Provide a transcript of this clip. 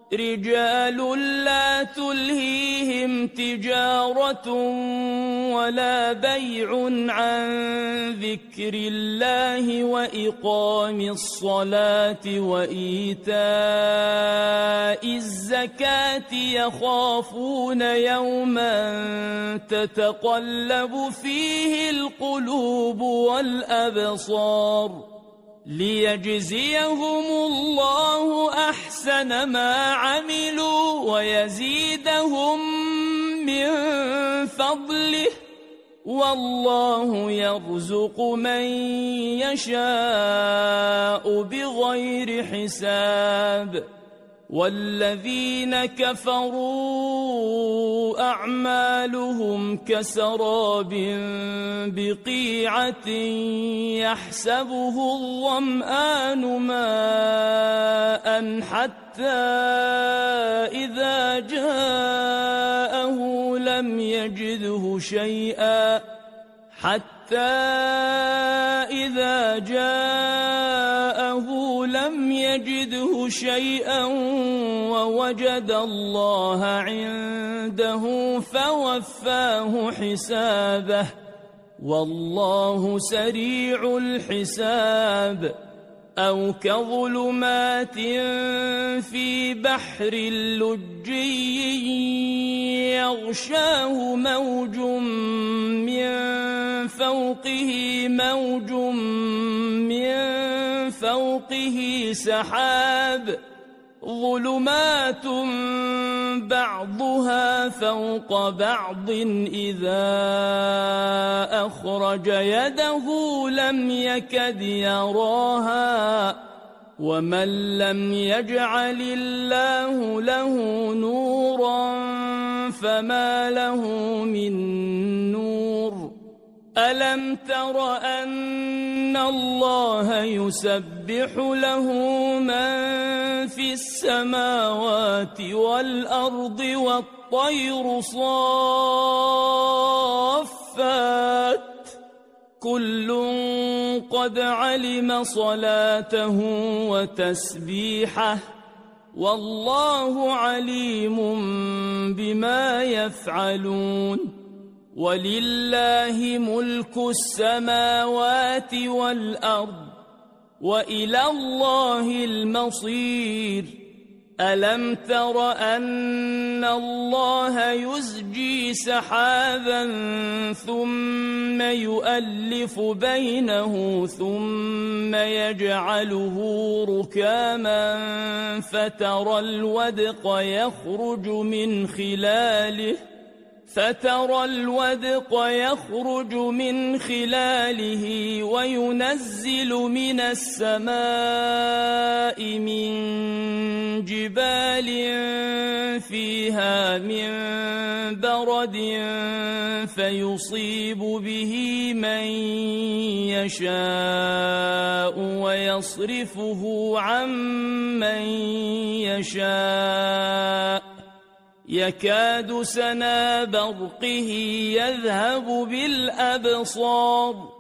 رجال لا تلهيهم تجارة ولا بيع عن ذكر الله وإقام الصلاة وإيتاء الزكاة يخافون يوما تتقلب فيه القلوب والأبصار ليجزيهم الله أحسن ما عملوا ويزيدهم من فضله والله يرزق من يشاء بغير حساب والذين كفروا أعمالهم كسراب بقيعة يحسبه الظمآن ماء حتى إذا جاءه لم يجده شيئا ووجد الله عنده فوفاه حسابه والله سريع الحساب أو كظلمات في بحر لجي يغشاه موج من فوقه سحاب ظلمات بعضها فوق بعض إذا أخرج يده لم يكد يراها ومن لم يجعل الله له نورا فما له من نور ألم تر أن الله يسبح له من في السماوات والأرض والطير صافات كل قد علم صلاته وتسبيحه والله عليم بما يفعلون ولله ملك السماوات والأرض وإلى الله المصير ألم تر أن الله يزجي سحابا ثم يؤلف بينه ثم يجعله ركاما فترى الودق يخرج من خلاله وينزل من السماء من جبال فيها من برد فيصيب به من يشاء ويصرفه عن من يشاء يكاد سنا برقه يذهب بالأبصار